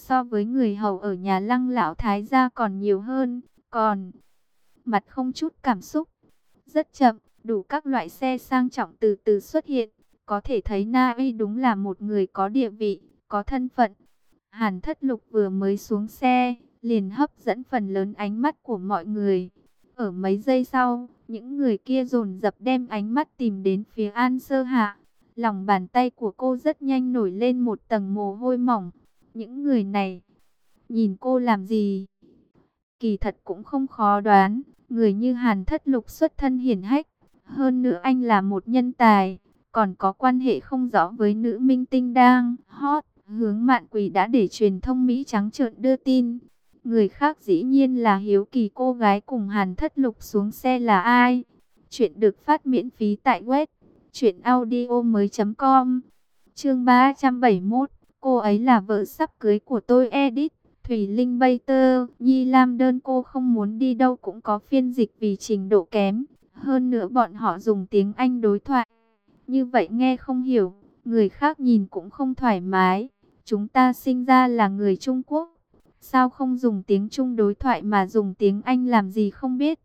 so với người hầu ở nhà Lăng lão thái gia còn nhiều hơn, còn mặt không chút cảm xúc. Rất chậm, đủ các loại xe sang trọng từ từ xuất hiện, có thể thấy Na Uy đúng là một người có địa vị, có thân phận. Hàn Thất Lục vừa mới xuống xe, liền hấp dẫn phần lớn ánh mắt của mọi người. Ở mấy giây sau, những người kia dồn dập đem ánh mắt tìm đến phía An Sơ Hạ. Lòng bàn tay của cô rất nhanh nổi lên một tầng mồ hôi mỏng. Những người này, nhìn cô làm gì? Kỳ thật cũng không khó đoán, người như Hàn Thất Lục xuất thân hiển hách. Hơn nữa anh là một nhân tài, còn có quan hệ không rõ với nữ minh tinh đang hot. Hướng Mạn Quỳ đã để truyền thông Mỹ trắng trợn đưa tin. Người khác dĩ nhiên là hiếu kỳ cô gái cùng Hàn Thất Lục xuống xe là ai. Chuyện được phát miễn phí tại web truyệnaudiomoi.com. Chương 371, cô ấy là vợ sắp cưới của tôi edit. Thủy Linh Bater, Nhi Lam đơn cô không muốn đi đâu cũng có phiên dịch vì trình độ kém. Hơn nữa bọn họ dùng tiếng Anh đối thoại. Như vậy nghe không hiểu, người khác nhìn cũng không thoải mái. Chúng ta sinh ra là người Trung Quốc. Sao không dùng tiếng Trung đối thoại mà dùng tiếng Anh làm gì không biết.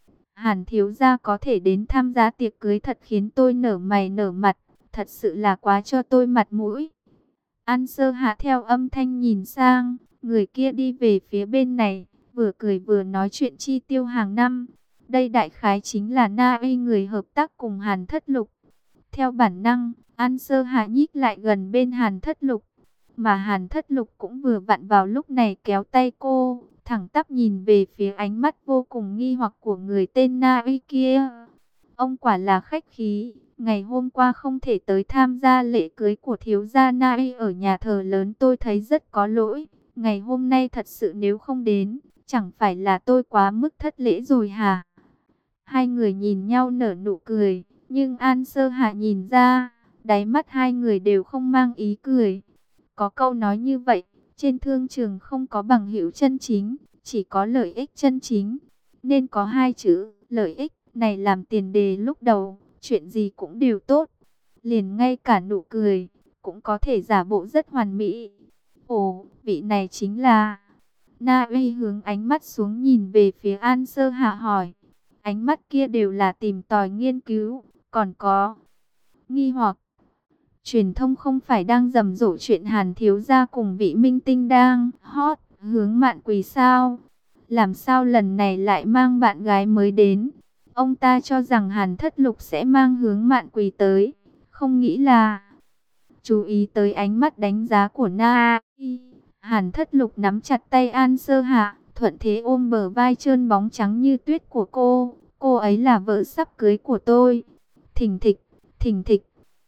Hàn thiếu gia có thể đến tham gia tiệc cưới thật khiến tôi nở mày nở mặt. Thật sự là quá cho tôi mặt mũi. An Sơ Hạ theo âm thanh nhìn sang. Người kia đi về phía bên này, vừa cười vừa nói chuyện chi tiêu hàng năm. Đây đại khái chính là Na Uy người hợp tác cùng Hàn Thất Lục. Theo bản năng, An Sơ Hạ nhích lại gần bên Hàn Thất Lục. Mà Hàn Thất Lục cũng vừa vặn vào lúc này kéo tay cô, thẳng tắp nhìn về phía ánh mắt vô cùng nghi hoặc của người tên Na Uy kia. Ông quả là khách khí, ngày hôm qua không thể tới tham gia lễ cưới của thiếu gia Na Uy ở nhà thờ lớn, tôi thấy rất có lỗi. Ngày hôm nay thật sự nếu không đến, chẳng phải là tôi quá mức thất lễ rồi hả? Hai người nhìn nhau nở nụ cười, nhưng An Sơ Hạ nhìn ra, đáy mắt hai người đều không mang ý cười. Có câu nói như vậy, trên thương trường không có bằng hữu chân chính, chỉ có lợi ích chân chính. Nên có hai chữ, lợi ích, này làm tiền đề lúc đầu, chuyện gì cũng đều tốt. Liền ngay cả nụ cười, cũng có thể giả bộ rất hoàn mỹ. Ồ, vị này chính là... Na Uy hướng ánh mắt xuống nhìn về phía An Sơ Hạ hỏi. Ánh mắt kia đều là tìm tòi nghiên cứu, còn có nghi hoặc. Truyền thông không phải đang rầm rộ chuyện Hàn thiếu gia cùng vị minh tinh đang hot, Hướng Mạn Quỳ sao? Làm sao lần này lại mang bạn gái mới đến? Ông ta cho rằng Hàn Thất Lục sẽ mang Hướng Mạn Quỳ tới, không nghĩ là... Chú ý tới ánh mắt đánh giá của Na Uy, Hàn Thất Lục nắm chặt tay An Sơ Hạ, thuận thế ôm bờ vai trơn bóng trắng như tuyết của cô. Cô ấy là vợ sắp cưới của tôi. Thình thịch, thình thịch.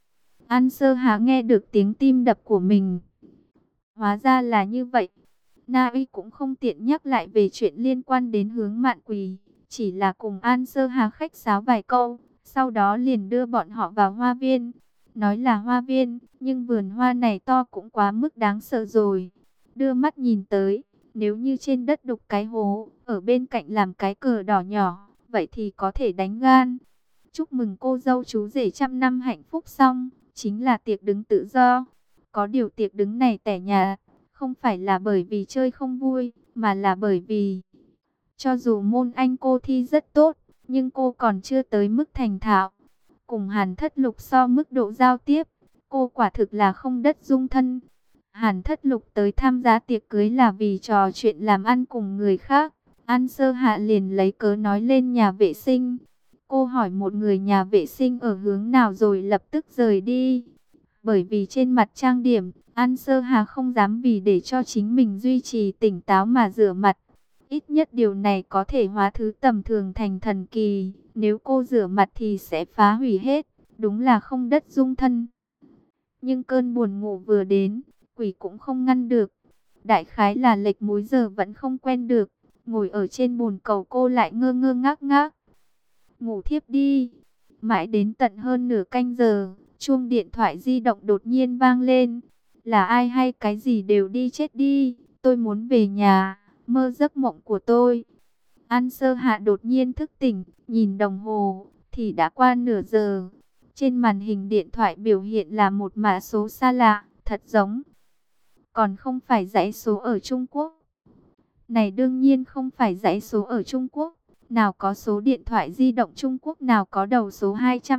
An Sơ Hạ nghe được tiếng tim đập của mình. Hóa ra là như vậy. Na Uy cũng không tiện nhắc lại về chuyện liên quan đến Hướng Mạn Quỳ, chỉ là cùng An Sơ Hạ khách sáo vài câu, sau đó liền đưa bọn họ vào hoa viên. Nói là hoa viên, nhưng vườn hoa này to cũng quá mức đáng sợ rồi. Đưa mắt nhìn tới, nếu như trên đất đục cái hố, ở bên cạnh làm cái cờ đỏ nhỏ, vậy thì có thể đánh gan. Chúc mừng cô dâu chú rể trăm năm hạnh phúc xong, chính là tiệc đứng tự do. Có điều tiệc đứng này tẻ nhà, không phải là bởi vì chơi không vui, mà là bởi vì cho dù môn Anh cô thi rất tốt, nhưng cô còn chưa tới mức thành thạo. Cùng Hàn Thất Lục so mức độ giao tiếp, cô quả thực là không đất dung thân. Hàn Thất Lục tới tham gia tiệc cưới là vì trò chuyện làm ăn cùng người khác. An Sơ Hạ liền lấy cớ nói lên nhà vệ sinh. Cô hỏi một người nhà vệ sinh ở hướng nào rồi lập tức rời đi. Bởi vì trên mặt trang điểm, An Sơ Hạ không dám vì để cho chính mình duy trì tỉnh táo mà rửa mặt. Ít nhất điều này có thể hóa thứ tầm thường thành thần kỳ. Nếu cô rửa mặt thì sẽ phá hủy hết. Đúng là không đất dung thân. Nhưng cơn buồn ngủ vừa đến, quỷ cũng không ngăn được. Đại khái là lệch múi giờ vẫn không quen được. Ngồi ở trên bồn cầu cô lại ngơ ngơ ngác ngác. Ngủ thiếp đi. Mãi đến tận hơn nửa canh giờ, chuông điện thoại di động đột nhiên vang lên. Là ai hay cái gì đều đi chết đi. Tôi muốn về nhà, mơ giấc mộng của tôi. An Sơ Hạ đột nhiên thức tỉnh, nhìn đồng hồ, thì đã qua nửa giờ. Trên màn hình điện thoại biểu hiện là một mã số xa lạ, thật giống Còn không phải dãy số ở Trung Quốc. Này đương nhiên không phải dãy số ở Trung Quốc. Nào có số điện thoại di động Trung Quốc nào có đầu số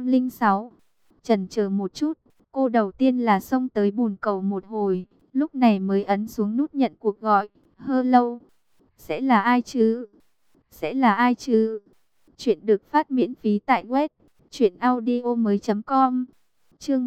206. Chần chờ một chút, cô đầu tiên là xông tới bồn cầu một hồi, lúc này mới ấn xuống nút nhận cuộc gọi. Hello, sẽ là ai chứ? Sẽ là ai chứ? Chuyện được phát miễn phí tại web truyệnaudiomoi.com. Chương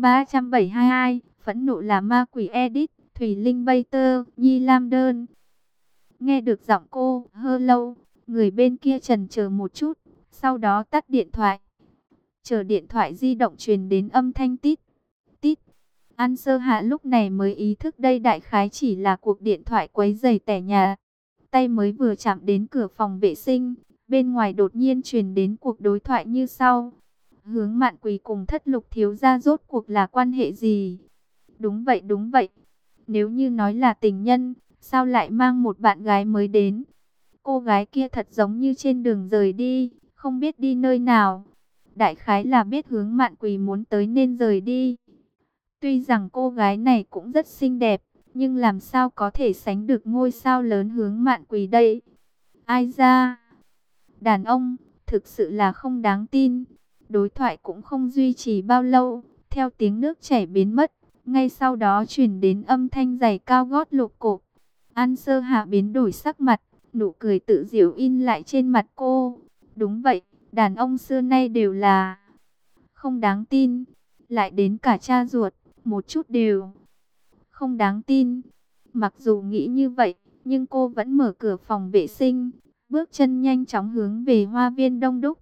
372, phẫn nộ là ma quỷ edit, Thùy Linh Bater, Nhi Lam Đơn. Nghe được giọng cô, hello, người bên kia chần chờ một chút, sau đó tắt điện thoại. Chờ điện thoại di động truyền đến âm thanh tít, tít. An Sơ Hạ lúc này mới ý thức đây đại khái chỉ là cuộc điện thoại quấy rầy tẻ nhà. Tay mới vừa chạm đến cửa phòng vệ sinh, bên ngoài đột nhiên truyền đến cuộc đối thoại như sau. Hướng Mạn Quỳ cùng Thất Lục thiếu gia rốt cuộc là quan hệ gì? Đúng vậy, đúng vậy. Nếu như nói là tình nhân, sao lại mang một bạn gái mới đến? Cô gái kia thật giống như trên đường rời đi, không biết đi nơi nào. Đại khái là biết Hướng Mạn Quỳ muốn tới nên rời đi. Tuy rằng cô gái này cũng rất xinh đẹp, nhưng làm sao có thể sánh được ngôi sao lớn Hướng Mạn Quỳ đây? Ai ra? Đàn ông, thực sự là không đáng tin. Đối thoại cũng không duy trì bao lâu, theo tiếng nước chảy biến mất, ngay sau đó truyền đến âm thanh giày cao gót lộp cộp. An Sơ Hạ biến đổi sắc mặt, nụ cười tự giễu in lại trên mặt cô. Đúng vậy, đàn ông xưa nay đều là không đáng tin, lại đến cả cha ruột, một chút đều không đáng tin. Mặc dù nghĩ như vậy, nhưng cô vẫn mở cửa phòng vệ sinh, bước chân nhanh chóng hướng về hoa viên đông đúc.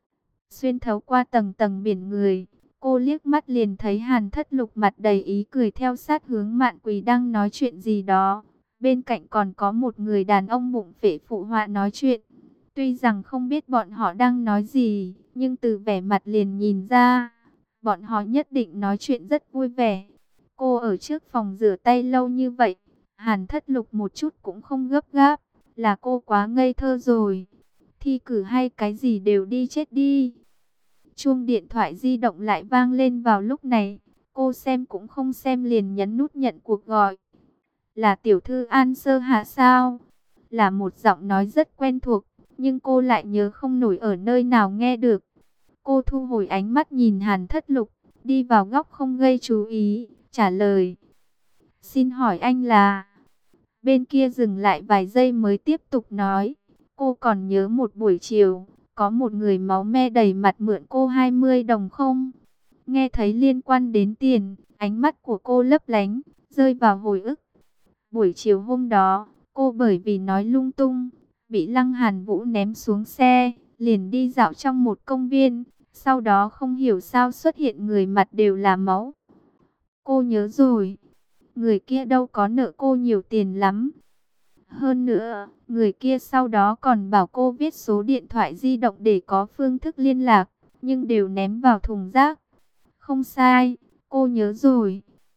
Xuyên thấu qua tầng tầng biển người, cô liếc mắt liền thấy Hàn Thất Lục mặt đầy ý cười theo sát Hướng Mạn Quỳ đang nói chuyện gì đó. Bên cạnh còn có một người đàn ông bụng phệ phụ họa nói chuyện. Tuy rằng không biết bọn họ đang nói gì, nhưng từ vẻ mặt liền nhìn ra, bọn họ nhất định nói chuyện rất vui vẻ. Cô ở trước phòng rửa tay lâu như vậy, Hàn Thất Lục một chút cũng không gấp gáp, là cô quá ngây thơ rồi. Thi cử hay cái gì đều đi chết đi. Chuông điện thoại di động lại vang lên vào lúc này, cô xem cũng không xem liền nhấn nút nhận cuộc gọi. Là tiểu thư An Sơ Hạ sao? Là một giọng nói rất quen thuộc, nhưng cô lại nhớ không nổi ở nơi nào nghe được. Cô thu hồi ánh mắt nhìn Hàn Thất Lục, đi vào góc không gây chú ý, trả lời. Xin hỏi anh là... Bên kia dừng lại vài giây mới tiếp tục nói. Cô còn nhớ một buổi chiều, có một người máu me đầy mặt mượn cô 20 đồng không? Nghe thấy liên quan đến tiền, ánh mắt của cô lấp lánh, rơi vào hồi ức. Buổi chiều hôm đó, cô bởi vì nói lung tung, bị Lăng Hàn Vũ ném xuống xe, liền đi dạo trong một công viên. Sau đó không hiểu sao xuất hiện người mặt đều là máu. Cô nhớ rồi, người kia đâu có nợ cô nhiều tiền lắm. Hơn nữa, người kia sau đó còn bảo cô viết số điện thoại di động để có phương thức liên lạc, nhưng đều ném vào thùng rác. Không sai, cô nhớ rồi.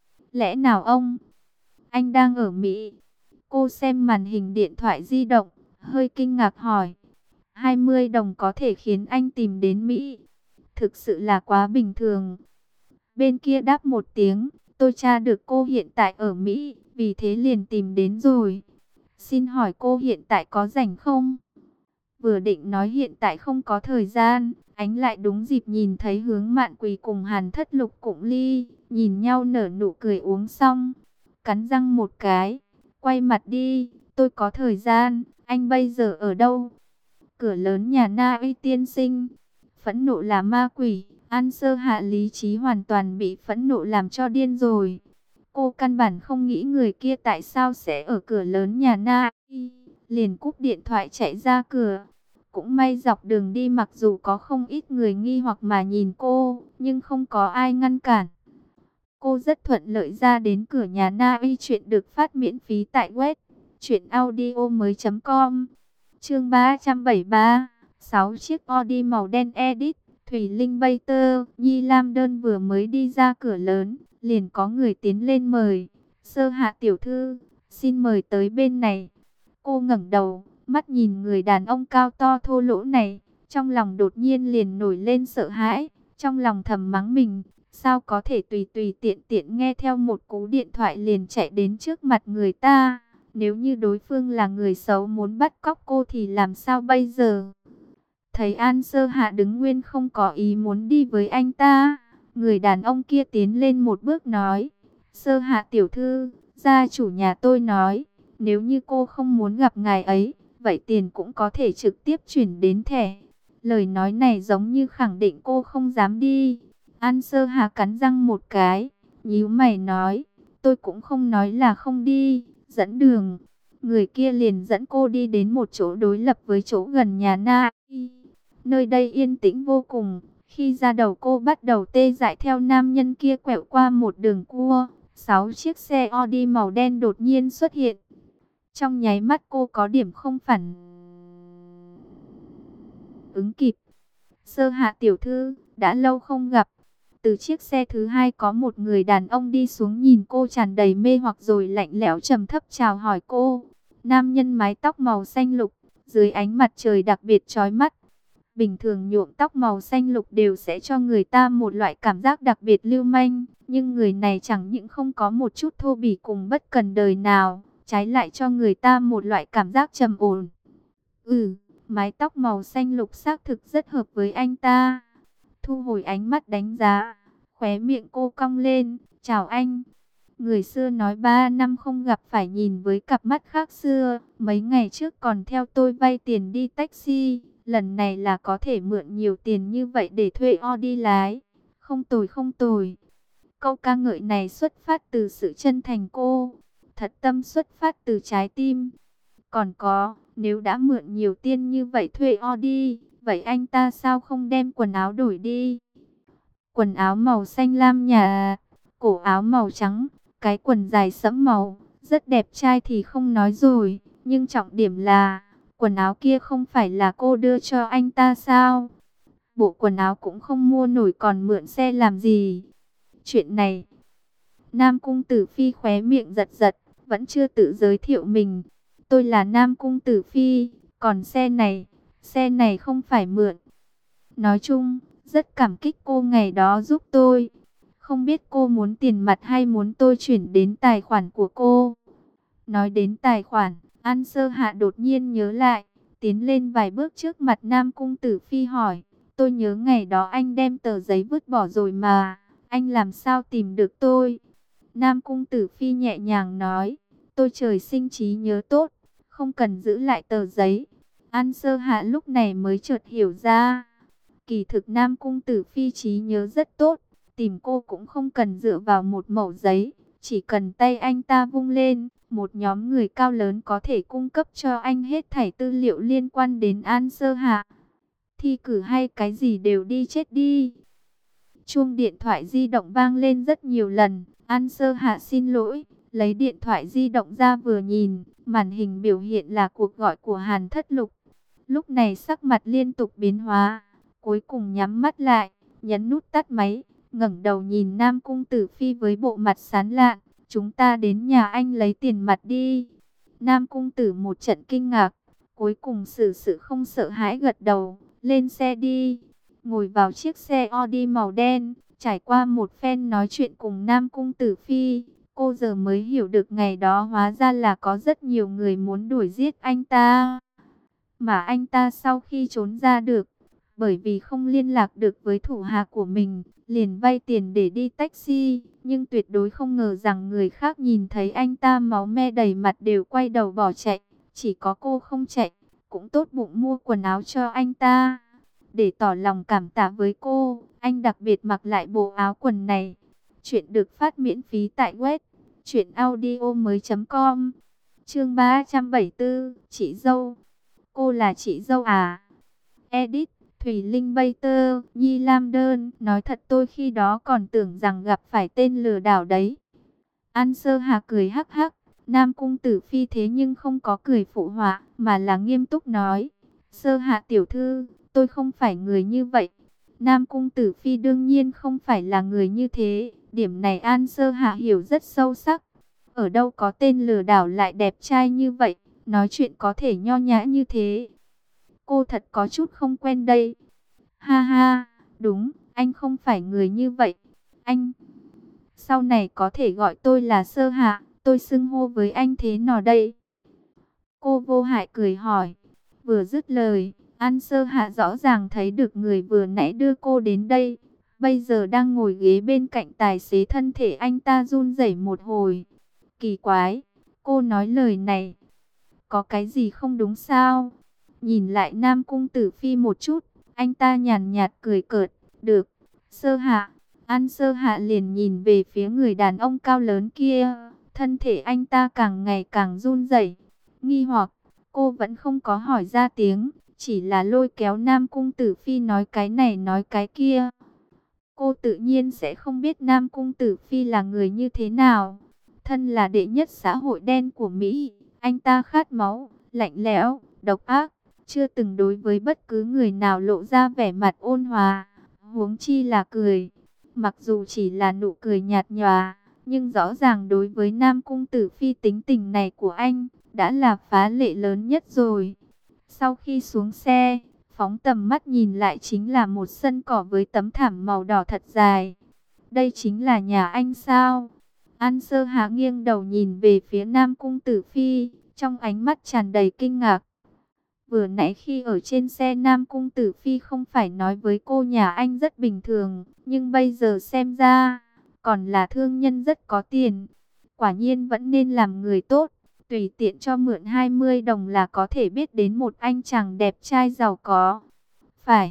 Lẽ nào anh đang ở Mỹ? Cô xem màn hình điện thoại di động, hơi kinh ngạc hỏi. 20 đồng có thể khiến anh tìm đến Mỹ? Thực sự là quá bình thường. Bên kia đáp một tiếng, tôi tra được cô hiện tại ở Mỹ, vì thế liền tìm đến rồi. Xin hỏi cô hiện tại có rảnh không? Vừa định nói hiện tại không có thời gian, ánh lại đúng dịp nhìn thấy Hướng Mạn Quỳ cùng Hàn Thất Lục cũng ly, nhìn nhau nở nụ cười uống xong. Cắn răng một cái, quay mặt đi, tôi có thời gian, anh bây giờ ở đâu? Cửa lớn nhà Na Uy tiên sinh. Phẫn nộ là ma quỷ, An Sơ Hạ lý trí hoàn toàn bị phẫn nộ làm cho điên rồi. Cô căn bản không nghĩ người kia tại sao sẽ ở cửa lớn nhà Na Uy, liền cúp điện thoại chạy ra cửa. Cũng may dọc đường đi mặc dù có không ít người nghi hoặc mà nhìn cô, nhưng không có ai ngăn cản. Cô rất thuận lợi ra đến cửa nhà Na Uy. Chuyện được phát miễn phí tại web truyệnaudiomoi.com. Chương 373, 6 chiếc Audi màu đen edit, Thùy Linh Bater, Nhi Lam Đơn vừa mới đi ra cửa lớn, liền có người tiến lên mời. Sơ Hạ tiểu thư, xin mời tới bên này. Cô ngẩng đầu, mắt nhìn người đàn ông cao to thô lỗ này, trong lòng đột nhiên liền nổi lên sợ hãi, trong lòng thầm mắng mình, Sao có thể tùy tùy tiện tiện nghe theo một cú điện thoại liền chạy đến trước mặt người ta? Nếu như đối phương là người xấu muốn bắt cóc cô thì làm sao bây giờ? Thấy An Sơ Hạ đứng nguyên không có ý muốn đi với anh ta, người đàn ông kia tiến lên một bước nói: Sơ Hạ tiểu thư, gia chủ nhà tôi nói, nếu như cô không muốn gặp ngài ấy, vậy tiền cũng có thể trực tiếp chuyển đến thẻ. Lời nói này giống như khẳng định cô không dám đi. An Sơ Hạ cắn răng một cái, nhíu mày nói: tôi cũng không nói là không đi, dẫn đường. Người kia liền dẫn cô đi đến một chỗ đối lập với chỗ gần nhà Na. Nơi đây yên tĩnh vô cùng. Khi ra đầu cô bắt đầu tê dại theo nam nhân kia quẹo qua một đường cua, 6 chiếc xe Audi màu đen đột nhiên xuất hiện. Trong nháy mắt cô có điểm không phản ứng kịp. Sơ Hạ tiểu thư, đã lâu không gặp. Từ chiếc xe thứ hai có một người đàn ông đi xuống nhìn cô tràn đầy mê hoặc rồi lạnh lẽo trầm thấp chào hỏi cô. Nam nhân mái tóc màu xanh lục, dưới ánh mặt trời đặc biệt chói mắt. Bình thường nhuộm tóc màu xanh lục đều sẽ cho người ta một loại cảm giác đặc biệt lưu manh. Nhưng người này chẳng những không có một chút thô bỉ cùng bất cần đời nào, trái lại cho người ta một loại cảm giác trầm ổn. Mái tóc màu xanh lục xác thực rất hợp với anh ta. Thu hồi ánh mắt đánh giá, khóe miệng cô cong lên, chào anh. Người xưa nói 3 năm không gặp phải nhìn với cặp mắt khác xưa. Mấy ngày trước còn theo tôi vay tiền đi taxi, lần này là có thể mượn nhiều tiền như vậy để thuê Audi lái. Không tồi không tồi. Câu ca ngợi này xuất phát từ sự chân thành cô, thật tâm xuất phát từ trái tim. Còn có, nếu đã mượn nhiều tiền như vậy thuê Audi, vậy anh ta sao không đem quần áo đổi đi? Quần áo màu xanh lam nhà, cổ áo màu trắng, cái quần dài sẫm màu, rất đẹp trai thì không nói rồi. Nhưng trọng điểm là, quần áo kia không phải là cô đưa cho anh ta sao? Bộ quần áo cũng không mua nổi còn mượn xe làm gì? Chuyện này, Nam Cung Tử Phi khóe miệng giật giật, vẫn chưa tự giới thiệu mình. Tôi là Nam Cung Tử Phi, còn xe này không phải mượn. Nói chung, rất cảm kích cô ngày đó giúp tôi. Không biết cô muốn tiền mặt hay muốn tôi chuyển đến tài khoản của cô. Nói đến tài khoản, An Sơ Hạ đột nhiên nhớ lại, tiến lên vài bước trước mặt Nam Cung Tử Phi hỏi: tôi nhớ ngày đó anh đem tờ giấy vứt bỏ rồi mà, anh làm sao tìm được tôi? Nam Cung Tử Phi nhẹ nhàng nói: tôi trời sinh trí nhớ tốt, không cần giữ lại tờ giấy. An Sơ Hạ lúc này mới chợt hiểu ra, kỳ thực Nam Cung Tử Phi trí nhớ rất tốt, tìm cô cũng không cần dựa vào một mẩu giấy, chỉ cần tay anh ta vung lên, một nhóm người cao lớn có thể cung cấp cho anh hết thảy tư liệu liên quan đến An Sơ Hạ. Thi cử hay cái gì đều đi chết đi. Chuông điện thoại di động vang lên rất nhiều lần. An Sơ Hạ xin lỗi, lấy điện thoại di động ra vừa nhìn, màn hình biểu hiện là cuộc gọi của Hàn Thất Lục. Lúc này sắc mặt liên tục biến hóa, cuối cùng nhắm mắt lại, nhấn nút tắt máy, ngẩng đầu nhìn Nam Cung Tử Phi với bộ mặt sán lạn: chúng ta đến nhà anh lấy tiền mặt đi. Nam Cung Tử một trận kinh ngạc, cuối cùng xử sự không sợ hãi gật đầu: lên xe đi. Ngồi vào chiếc xe Audi màu đen, trải qua một phen nói chuyện cùng Nam Cung Tử Phi, cô giờ mới hiểu được ngày đó hóa ra là có rất nhiều người muốn đuổi giết anh ta. Mà anh ta sau khi trốn ra được, bởi vì không liên lạc được với thủ hạ của mình, liền vay tiền để đi taxi. Nhưng tuyệt đối không ngờ rằng người khác nhìn thấy anh ta máu me đầy mặt đều quay đầu bỏ chạy. Chỉ có cô không chạy, cũng tốt bụng mua quần áo cho anh ta. Để tỏ lòng cảm tạ với cô, anh đặc biệt mặc lại bộ áo quần này. Chuyện được phát miễn phí tại web truyệnaudiomoi.com. Chương 374, chị dâu. Cô là chị dâu à? Edit, Thủy Linh Bater, Nhi Lam Đơn. Nói thật tôi khi đó còn tưởng rằng gặp phải tên lừa đảo đấy. An Sơ Hà cười hắc hắc. Nam Cung Tử Phi thế nhưng không có cười phụ họa, mà là nghiêm túc nói: Sơ Hạ tiểu thư, tôi không phải người như vậy. Nam Cung Tử Phi đương nhiên không phải là người như thế. Điểm này An Sơ Hạ hiểu rất sâu sắc. Ở đâu có tên lừa đảo lại đẹp trai như vậy, nói chuyện có thể nho nhã như thế. Cô thật có chút không quen đây. Ha ha, đúng, anh không phải người như vậy. Anh, sau này có thể gọi tôi là Sơ Hạ, tôi xưng hô với anh thế nào đây? Cô vô hại cười hỏi. Vừa dứt lời, An Sơ Hạ rõ ràng thấy được người vừa nãy đưa cô đến đây. Bây giờ đang ngồi ghế bên cạnh tài xế, thân thể anh ta run rẩy một hồi. Kỳ quái, cô nói lời này, có cái gì không đúng sao? Nhìn lại Nam Cung Tử Phi một chút, anh ta nhàn nhạt cười cợt. Được, Sơ Hạ. An Sơ Hạ liền nhìn về phía người đàn ông cao lớn kia. Thân thể anh ta càng ngày càng run rẩy. Nghi hoặc, cô vẫn không có hỏi ra tiếng, chỉ là lôi kéo Nam Cung Tử Phi nói cái này nói cái kia. Cô tự nhiên sẽ không biết Nam Cung Tử Phi là người như thế nào. Thân là đệ nhất xã hội đen của Mỹ, anh ta khát máu, lạnh lẽo, độc ác, chưa từng đối với bất cứ người nào lộ ra vẻ mặt ôn hòa, huống chi là cười. Mặc dù chỉ là nụ cười nhạt nhòa, nhưng rõ ràng đối với Nam Cung Tử Phi tính tình này của anh, đã là phá lệ lớn nhất rồi. Sau khi xuống xe, phóng tầm mắt nhìn lại chính là một sân cỏ với tấm thảm màu đỏ thật dài. Đây chính là nhà anh sao? An Sơ Hạ nghiêng đầu nhìn về phía Nam Cung Tử Phi, trong ánh mắt tràn đầy kinh ngạc. Vừa nãy khi ở trên xe, Nam Cung Tử Phi không phải nói với cô nhà anh rất bình thường, nhưng bây giờ xem ra, còn là thương nhân rất có tiền. Quả nhiên vẫn nên làm người tốt, tùy tiện cho mượn 20 đồng là có thể biết đến một anh chàng đẹp trai giàu có. Phải,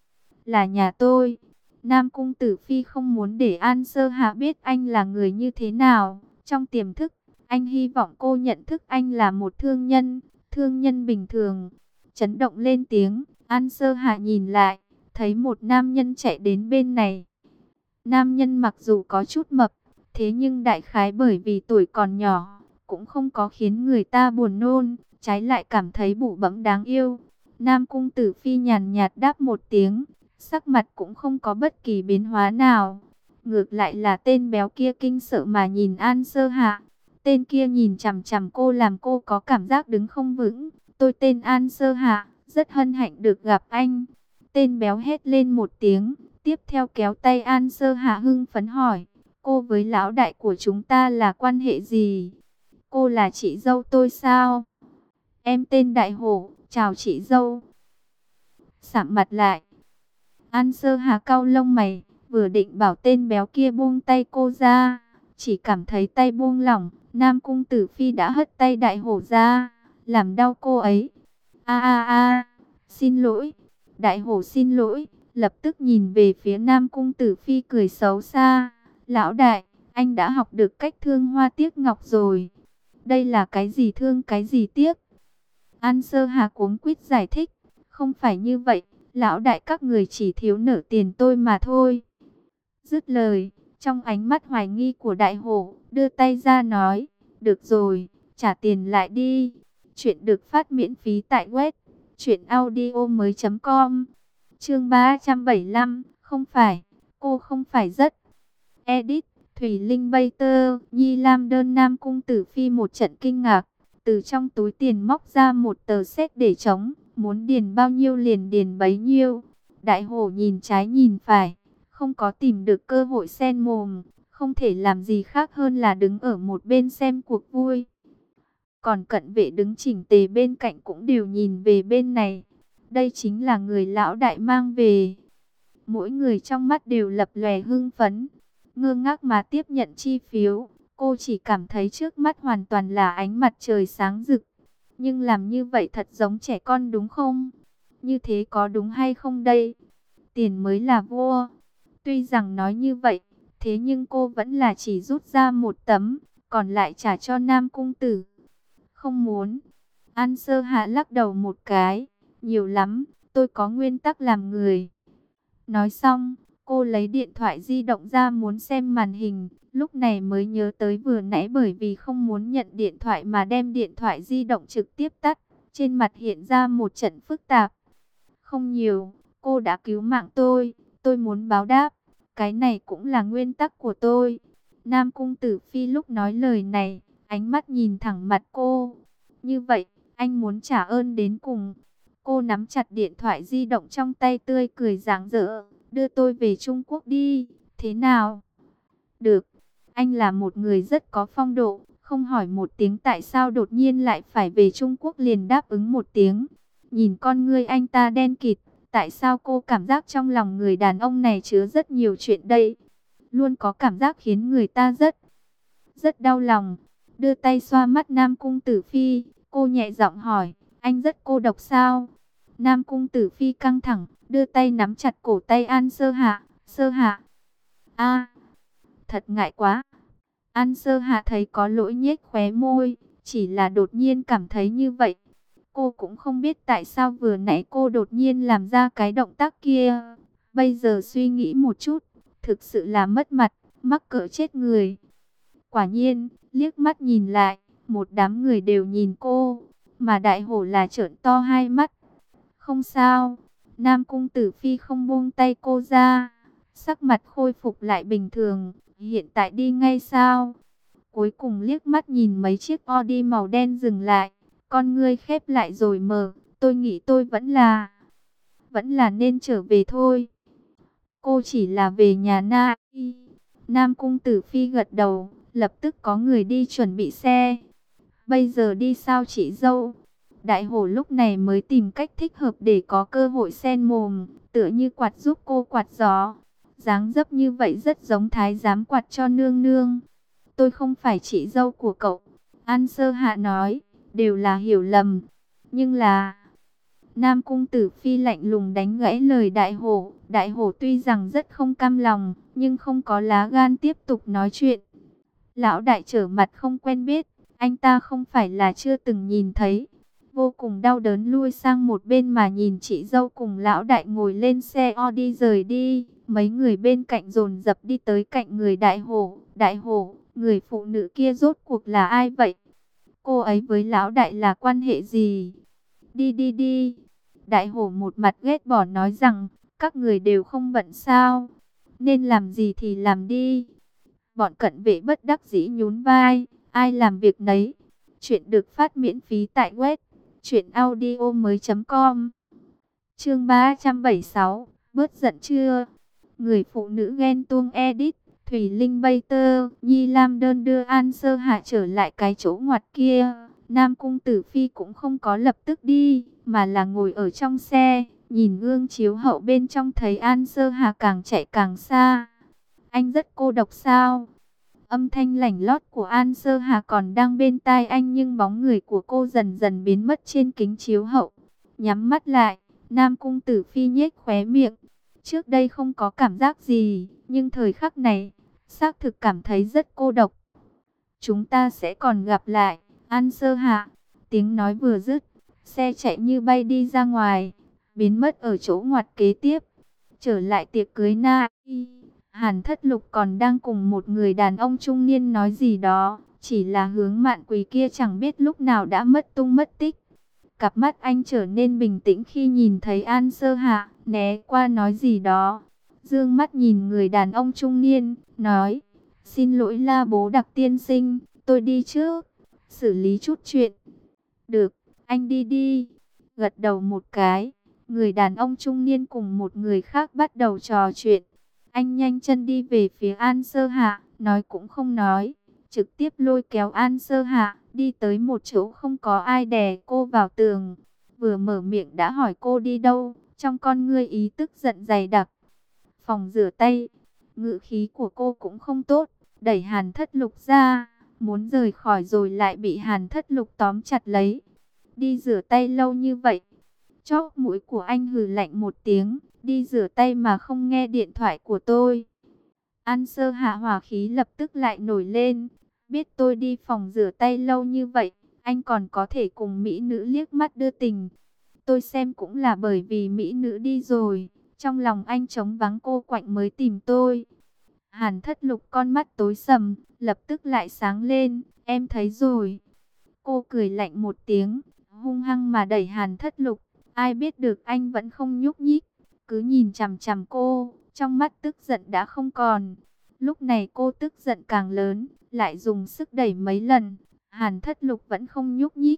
là nhà tôi. Nam Cung Tử Phi không muốn để An Sơ Hạ biết anh là người như thế nào. Trong tiềm thức, anh hy vọng cô nhận thức anh là một thương nhân bình thường. Chấn động lên tiếng, An Sơ Hạ nhìn lại, thấy một nam nhân chạy đến bên này. Nam nhân mặc dù có chút mập, thế nhưng đại khái bởi vì tuổi còn nhỏ, cũng không có khiến người ta buồn nôn, trái lại cảm thấy bụ bẫm đáng yêu. Nam Cung Tử Phi nhàn nhạt đáp một tiếng, sắc mặt cũng không có bất kỳ biến hóa nào. Ngược lại là tên béo kia kinh sợ mà nhìn An Sơ Hạ. Tên kia nhìn chằm chằm cô làm cô có cảm giác đứng không vững. Tôi tên An Sơ Hạ, rất hân hạnh được gặp anh. Tên béo hét lên một tiếng, tiếp theo kéo tay An Sơ Hạ hưng phấn hỏi. Cô với lão đại của chúng ta là quan hệ gì? Cô là chị dâu tôi sao? Em tên Đại Hổ, chào chị dâu. Sạm mặt lại. An Sơ Hà cau lông mày, vừa định bảo tên béo kia buông tay cô ra, chỉ cảm thấy tay buông lỏng, Nam Cung Tử Phi đã hất tay Đại Hổ ra, làm đau cô ấy. A a a, xin lỗi, Đại Hổ xin lỗi, lập tức nhìn về phía Nam Cung Tử Phi cười xấu xa. Lão đại, anh đã học được cách thương hoa tiếc ngọc rồi. Đây là cái gì thương cái gì tiếc? An Sơ Hà cuống quýt giải thích, không phải như vậy. Lão đại các người chỉ thiếu nợ tiền tôi mà thôi. Dứt lời, trong ánh mắt hoài nghi của Đại Hổ, đưa tay ra nói, được rồi, trả tiền lại đi. Chuyện được phát miễn phí tại web truyệnaudiomoi.com. Chương 375, không phải, cô không phải rất. Edit, Thủy Linh Bay Tơ, Nhi Lam Đơn. Nam Cung Tử Phi một trận kinh ngạc, từ trong túi tiền móc ra một tờ séc để trống. Muốn điền bao nhiêu liền điền bấy nhiêu. Đại Hổ nhìn trái nhìn phải, không có tìm được cơ hội xen mồm, không thể làm gì khác hơn là đứng ở một bên xem cuộc vui. Còn cận vệ đứng chỉnh tề bên cạnh cũng đều nhìn về bên này. Đây chính là người lão đại mang về. Mỗi người trong mắt đều lập lòe hưng phấn, ngơ ngác mà tiếp nhận chi phiếu. Cô chỉ cảm thấy trước mắt hoàn toàn là ánh mặt trời sáng rực. Nhưng làm như vậy thật giống trẻ con đúng không? Như thế có đúng hay không đây? Tiền mới là vua. Tuy rằng nói như vậy, thế nhưng cô vẫn là chỉ rút ra một tấm, còn lại trả cho Nam Cung Tử. Không muốn. An Sơ Hạ lắc đầu một cái. Nhiều lắm, tôi có nguyên tắc làm người. Nói xong, cô lấy điện thoại di động ra muốn xem màn hình. Lúc này mới nhớ tới vừa nãy bởi vì không muốn nhận điện thoại mà đem điện thoại di động trực tiếp tắt. Trên mặt hiện ra một trận phức tạp. Không nhiều, cô đã cứu mạng tôi muốn báo đáp. Cái này cũng là nguyên tắc của tôi. Nam Cung Tử Phi lúc nói lời này, ánh mắt nhìn thẳng mặt cô. Như vậy, anh muốn trả ơn đến cùng. Cô nắm chặt điện thoại di động trong tay tươi cười rạng rỡ. Đưa tôi về Trung Quốc đi, thế nào? Được, anh là một người rất có phong độ, không hỏi một tiếng tại sao đột nhiên lại phải về Trung Quốc liền đáp ứng một tiếng. Nhìn con ngươi anh ta đen kịt, tại sao cô cảm giác trong lòng người đàn ông này chứa rất nhiều chuyện đây? Luôn có cảm giác khiến người ta rất đau lòng. Đưa tay xoa mắt Nam Cung Tử Phi, cô nhẹ giọng hỏi, anh rất cô độc sao? Nam Cung Tử Phi căng thẳng, đưa tay nắm chặt cổ tay An Sơ Hạ. Sơ Hạ, a, thật ngại quá. An Sơ Hạ thấy có lỗi nhếch khóe môi, chỉ là đột nhiên cảm thấy như vậy. Cô cũng không biết tại sao vừa nãy cô đột nhiên làm ra cái động tác kia. Bây giờ suy nghĩ một chút, thực sự là mất mặt, mắc cỡ chết người. Quả nhiên, liếc mắt nhìn lại, một đám người đều nhìn cô, mà đại hổ là trợn to hai mắt. Không sao, Nam Cung Tử Phi không buông tay cô ra, sắc mặt khôi phục lại bình thường, hiện tại đi ngay sao? Cuối cùng liếc mắt nhìn mấy chiếc Audi màu đen dừng lại, con ngươi khép lại rồi mở, tôi nghĩ tôi vẫn là nên trở về thôi. Cô chỉ là về nhà Na. Nam Cung Tử Phi gật đầu, lập tức có người đi chuẩn bị xe. Bây giờ đi sao chị dâu? Đại hổ lúc này mới tìm cách thích hợp để có cơ hội xen mồm, tựa như quạt giúp cô quạt gió. Dáng dấp như vậy rất giống thái giám quạt cho nương nương. Tôi không phải chị dâu của cậu. An Sơ Hạ nói, đều là hiểu lầm. Nhưng là... Nam Cung Tử Phi lạnh lùng đánh gãy lời đại hổ. Đại hổ tuy rằng rất không cam lòng, nhưng không có lá gan tiếp tục nói chuyện. Lão đại trở mặt không quen biết, anh ta không phải là chưa từng nhìn thấy. Vô cùng đau đớn lui sang một bên mà nhìn chị dâu cùng lão đại ngồi lên xe Audi rời đi. Mấy người bên cạnh dồn dập đi tới cạnh người đại hổ. Đại hổ, người phụ nữ kia rốt cuộc là ai vậy? Cô ấy với lão đại là quan hệ gì? Đi đi đi. Đại hổ một mặt ghét bỏ nói rằng, các người đều không bận sao? Nên làm gì thì làm đi. Bọn cận vệ bất đắc dĩ nhún vai, ai làm việc nấy. Chuyện được phát miễn phí tại web truyệnaudiomoi.com. Chương 376, bớt giận chưa? Người phụ nữ ghen tuông edit, Thủy Linh bay tơ, Nhi Lam đơn đưa An Sơ Hạ trở lại cái chỗ ngoặt kia. Nam Cung Tử Phi cũng không có lập tức đi, mà là ngồi ở trong xe, nhìn gương chiếu hậu bên trong thấy An Sơ Hạ càng chạy càng xa. Anh rất cô độc sao? Âm thanh lảnh lót của An Sơ Hà còn đang bên tai anh, nhưng bóng người của cô dần dần biến mất trên kính chiếu hậu. Nhắm mắt lại, Nam Cung Tử Phi nhếch khóe miệng. Trước đây không có cảm giác gì, nhưng thời khắc này, xác thực cảm thấy rất cô độc. Chúng ta sẽ còn gặp lại, An Sơ Hà. Tiếng nói vừa dứt, xe chạy như bay đi ra ngoài, biến mất ở chỗ ngoặt kế tiếp. Trở lại tiệc cưới Na. Hàn Thất Lục còn đang cùng một người đàn ông trung niên nói gì đó, chỉ là Hướng Mạn Quỳ kia chẳng biết lúc nào đã mất tung mất tích. Cặp mắt anh trở nên bình tĩnh khi nhìn thấy An Sơ Hạ, né qua nói gì đó. Dương mắt nhìn người đàn ông trung niên, nói, xin lỗi La Bố Đặc tiên sinh, tôi đi trước, xử lý chút chuyện. Được, anh đi đi. Gật đầu một cái, người đàn ông trung niên cùng một người khác bắt đầu trò chuyện. Anh nhanh chân đi về phía An Sơ Hạ, nói cũng không nói, trực tiếp lôi kéo An Sơ Hạ, đi tới một chỗ không có ai, đè cô vào tường. Vừa mở miệng đã hỏi cô đi đâu, trong con ngươi ý tức giận dày đặc. Phòng rửa tay, ngữ khí của cô cũng không tốt, đẩy Hàn Thất Lục ra, muốn rời khỏi rồi lại bị Hàn Thất Lục tóm chặt lấy. Đi rửa tay lâu như vậy. Chóp mũi của anh hừ lạnh một tiếng, đi rửa tay mà không nghe điện thoại của tôi. An Sơ Hạ hỏa khí lập tức lại nổi lên. Biết tôi đi phòng rửa tay lâu như vậy, anh còn có thể cùng mỹ nữ liếc mắt đưa tình. Tôi xem cũng là bởi vì mỹ nữ đi rồi, trong lòng anh trống vắng cô quạnh mới tìm tôi. Hàn Thất Lục con mắt tối sầm, lập tức lại sáng lên, em thấy rồi. Cô cười lạnh một tiếng, hung hăng mà đẩy Hàn Thất Lục. Ai biết được anh vẫn không nhúc nhích, cứ nhìn chằm chằm cô, trong mắt tức giận đã không còn. Lúc này cô tức giận càng lớn, lại dùng sức đẩy mấy lần, Hàn Thất Lục vẫn không nhúc nhích.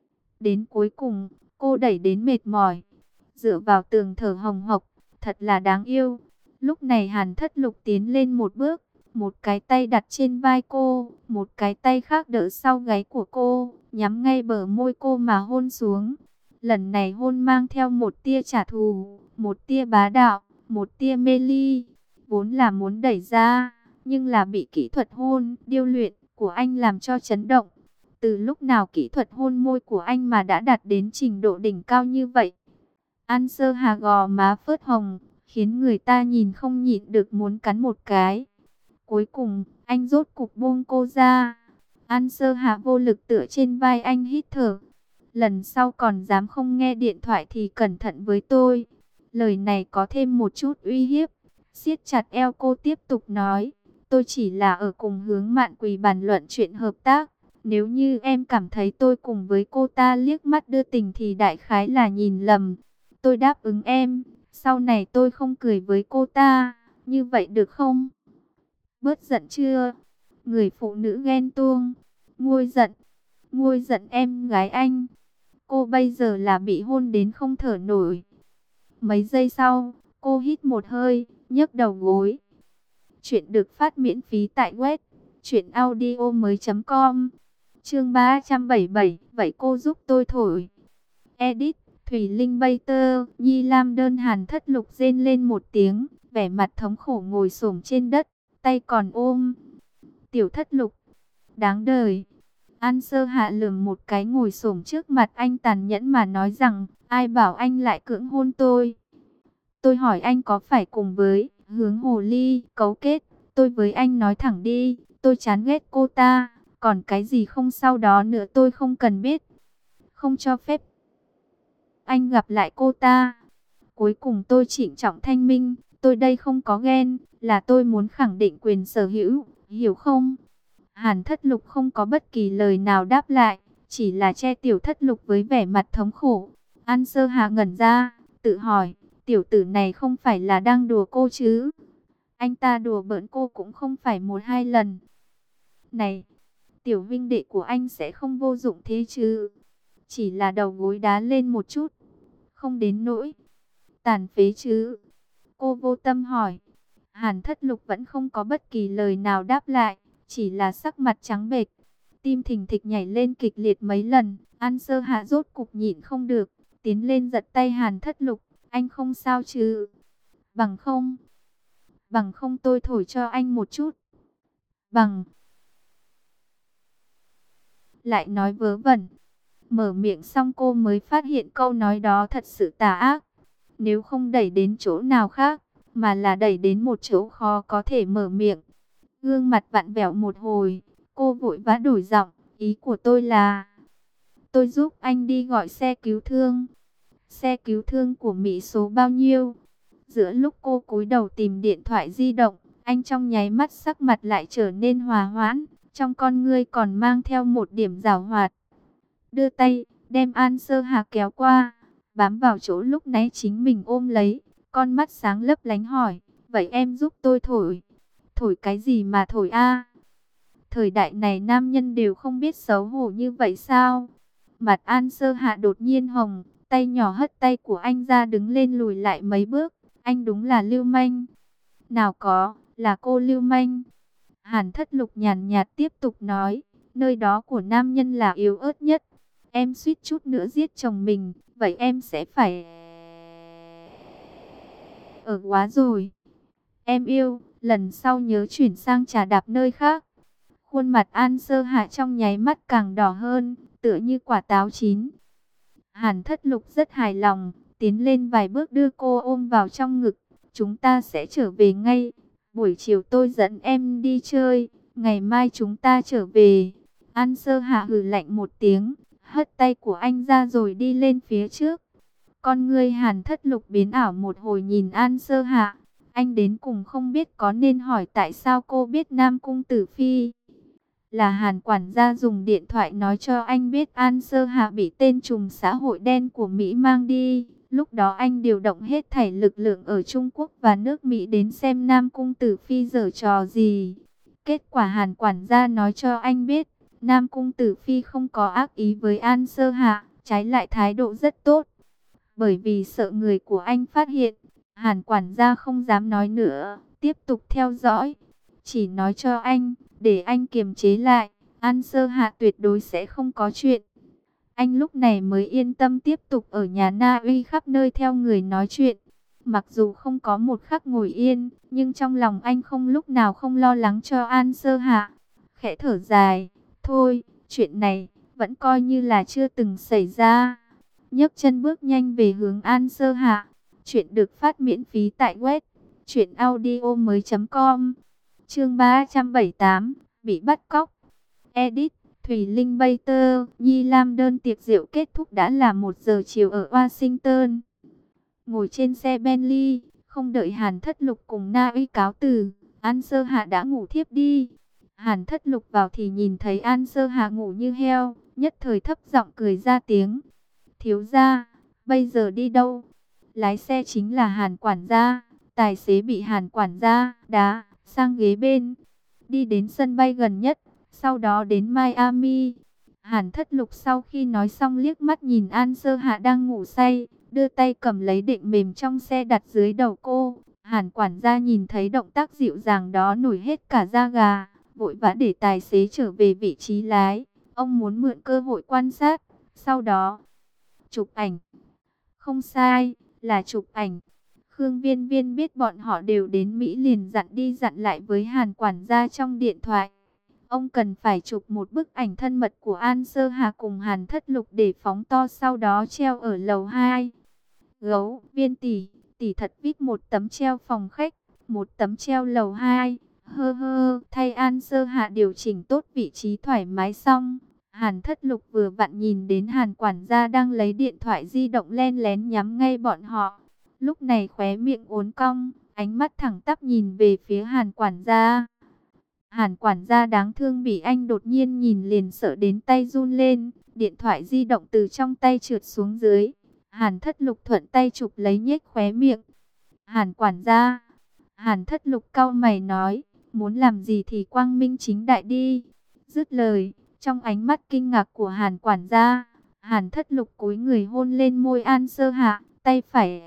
Đến cuối cùng, cô đẩy đến mệt mỏi, dựa vào tường thở hồng hộc, thật là đáng yêu. Lúc này Hàn Thất Lục tiến lên một bước, một cái tay đặt trên vai cô, một cái tay khác đỡ sau gáy của cô, nhắm ngay bờ môi cô mà hôn xuống. Lần này hôn mang theo một tia trả thù, một tia bá đạo, một tia mê ly. Vốn là muốn đẩy ra, nhưng là bị kỹ thuật hôn, điêu luyện của anh làm cho chấn động. Từ lúc nào kỹ thuật hôn môi của anh mà đã đạt đến trình độ đỉnh cao như vậy? An Sơ Hà gò má phớt hồng, khiến người ta nhìn không nhịn được muốn cắn một cái. Cuối cùng, anh rốt cục buông cô ra. An Sơ Hà vô lực tựa trên vai anh hít thở. Lần sau còn dám không nghe điện thoại thì cẩn thận với tôi. Lời này có thêm một chút uy hiếp. Siết chặt eo cô tiếp tục nói. Tôi chỉ là ở cùng hướng Mạn Quỳ bàn luận chuyện hợp tác. Nếu như em cảm thấy tôi cùng với cô ta liếc mắt đưa tình thì đại khái là nhìn lầm. Tôi đáp ứng em. Sau này tôi không cười với cô ta. Như vậy được không? Bớt giận chưa? Người phụ nữ ghen tuông. Nguôi giận em gái anh. Cô bây giờ là bị hôn đến không thở nổi. Mấy giây sau, cô hít một hơi, nhấc đầu gối. Chuyện được phát miễn phí tại web truyệnaudiomoi.com. Chương 377, vậy cô giúp tôi thổi. Edit, Thủy Linh Bay Tơ, Nhi Lam Đơn Hàn Thất Lục rên lên một tiếng, vẻ mặt thống khổ ngồi xổm trên đất, tay còn ôm. Tiểu Thất Lục, đáng đời. An Sơ Hạ lườm một cái ngồi xổm trước mặt anh tàn nhẫn mà nói rằng, ai bảo anh lại cưỡng hôn tôi? Tôi hỏi anh có phải cùng với Hướng Hồ Ly cấu kết? Tôi với anh nói thẳng đi, tôi chán ghét cô ta, còn cái gì không sau đó nữa tôi không cần biết. Không cho phép anh gặp lại cô ta. Cuối cùng tôi trịnh trọng thanh minh, tôi đây không có ghen, là tôi muốn khẳng định quyền sở hữu, hiểu không? Hàn Thất Lục không có bất kỳ lời nào đáp lại, chỉ là che Tiểu Thất Lục với vẻ mặt thống khổ. An Sơ Hà ngẩn ra, tự hỏi, tiểu tử này không phải là đang đùa cô chứ? Anh ta đùa bỡn cô cũng không phải một hai lần. Này, tiểu vinh đệ của anh sẽ không vô dụng thế chứ? Chỉ là đầu gối đá lên một chút, không đến nỗi tàn phế chứ? Cô vô tâm hỏi. Hàn Thất Lục vẫn không có bất kỳ lời nào đáp lại, chỉ là sắc mặt trắng bệch, tim thình thịch nhảy lên kịch liệt mấy lần. An Sơ Hạ rốt cục nhịn không được, tiến lên giật tay Hàn Thất Lục. Anh không sao chứ? Bằng không tôi thổi cho anh một chút. Bằng. Lại nói vớ vẩn. Mở miệng xong cô mới phát hiện câu nói đó thật sự tà ác. Nếu không đẩy đến chỗ nào khác, mà là đẩy đến một chỗ khó có thể mở miệng. Gương mặt vặn vẹo một hồi, cô vội vã đổi giọng, ý của tôi là tôi giúp anh đi gọi xe cứu thương. Xe cứu thương của Mỹ số bao nhiêu? Giữa lúc cô cúi đầu tìm điện thoại di động, anh trong nháy mắt sắc mặt lại trở nên hòa hoãn, trong con ngươi còn mang theo một điểm giảo hoạt. Đưa tay, đem An Sơ Hà kéo qua, bám vào chỗ lúc nãy chính mình ôm lấy, con mắt sáng lấp lánh hỏi, vậy em giúp tôi thổi. Thổi cái gì mà thổi a? Thời đại này nam nhân đều không biết xấu hổ như vậy sao? Mặt An Sơ Hạ đột nhiên hồng, tay nhỏ hất tay của anh ra đứng lên lùi lại mấy bước. Anh đúng là lưu manh. Nào có, là cô lưu manh. Hàn Thất Lục nhàn nhạt tiếp tục nói, nơi đó của nam nhân là yếu ớt nhất. Em suýt chút nữa giết chồng mình, vậy em sẽ phải... Ở quá rồi. Em yêu, lần sau nhớ chuyển sang trà đạp nơi khác. Khuôn mặt An Sơ Hạ trong nháy mắt càng đỏ hơn, tựa như quả táo chín. Hàn Thất Lục rất hài lòng, tiến lên vài bước đưa cô ôm vào trong ngực. Chúng ta sẽ trở về ngay. Buổi chiều tôi dẫn em đi chơi, ngày mai chúng ta trở về. An Sơ Hạ hừ lạnh một tiếng, hất tay của anh ra rồi đi lên phía trước. Con ngươi Hàn Thất Lục biến ảo một hồi nhìn An Sơ Hạ. Anh đến cùng không biết có nên hỏi tại sao cô biết Nam Cung Tử Phi. Là Hàn quản gia dùng điện thoại nói cho anh biết An Sơ Hạ bị tên trùm xã hội đen của Mỹ mang đi. Lúc đó anh điều động hết thảy lực lượng ở Trung Quốc và nước Mỹ đến xem Nam Cung Tử Phi giở trò gì. Kết quả Hàn quản gia nói cho anh biết, Nam Cung Tử Phi không có ác ý với An Sơ Hạ, trái lại thái độ rất tốt. Bởi vì sợ người của anh phát hiện, Hàn quản gia không dám nói nữa, tiếp tục theo dõi. chỉ nói cho anh, để anh kiềm chế lại, An Sơ Hạ tuyệt đối sẽ không có chuyện. Anh lúc này mới yên tâm tiếp tục ở nhà Na Uy khắp nơi theo người nói chuyện. Mặc dù không có một khắc ngồi yên, nhưng trong lòng anh không lúc nào không lo lắng cho An Sơ Hạ. Khẽ thở dài, thôi, chuyện này vẫn coi như là chưa từng xảy ra. Nhấc chân bước nhanh về hướng An Sơ Hạ. Chuyện được phát miễn phí tại web truyệnaudiomoi.com. Chương 378, bị bắt cóc. Edit Thùy Linh Bay Tơ, Nhi Lam đơn tiệc rượu kết thúc đã là 1 giờ chiều ở Washington. Ngồi trên xe Bentley, không đợi Hàn Thất Lục cùng Na Uy cáo từ, An Sơ Hạ đã ngủ thiếp đi. Hàn Thất Lục vào thì nhìn thấy An Sơ Hạ ngủ như heo, nhất thời thấp giọng cười ra tiếng. Thiếu gia, bây giờ đi đâu? Lái xe chính là Hàn quản gia, tài xế bị Hàn quản gia đá sang ghế bên. Đi đến sân bay gần nhất, sau đó đến Miami. Hàn Thất Lục sau khi nói xong liếc mắt nhìn An Sơ Hạ đang ngủ say, đưa tay cầm lấy đệm mềm trong xe đặt dưới đầu cô. Hàn quản gia nhìn thấy động tác dịu dàng đó nổi hết cả da gà, vội vã để tài xế trở về vị trí lái. Ông muốn mượn cơ hội quan sát, sau đó chụp ảnh. Không sai, là chụp ảnh. Khương Viên Viên biết bọn họ đều đến Mỹ liền dặn đi dặn lại với Hàn quản gia trong điện thoại. Ông cần phải chụp một bức ảnh thân mật của An Sơ Hà cùng Hàn Thất Lục để phóng to sau đó treo ở lầu 2. Gấu, Viên tỷ, tỷ thật vít một tấm treo phòng khách, một tấm treo lầu 2. Hơ hơ, thay An Sơ Hạ điều chỉnh tốt vị trí thoải mái xong. Hàn Thất Lục vừa vặn nhìn đến Hàn quản gia đang lấy điện thoại di động len lén nhắm ngay bọn họ. Lúc này khóe miệng uốn cong, ánh mắt thẳng tắp nhìn về phía Hàn quản gia. Hàn quản gia đáng thương bị anh đột nhiên nhìn liền sợ đến tay run lên, điện thoại di động từ trong tay trượt xuống dưới. Hàn Thất Lục thuận tay chụp lấy nhếch khóe miệng. Hàn quản gia. Hàn Thất Lục cau mày nói, muốn làm gì thì quang minh chính đại đi. Dứt lời, trong ánh mắt kinh ngạc của Hàn quản gia, Hàn Thất Lục cúi người hôn lên môi An Sơ Hạ, tay phải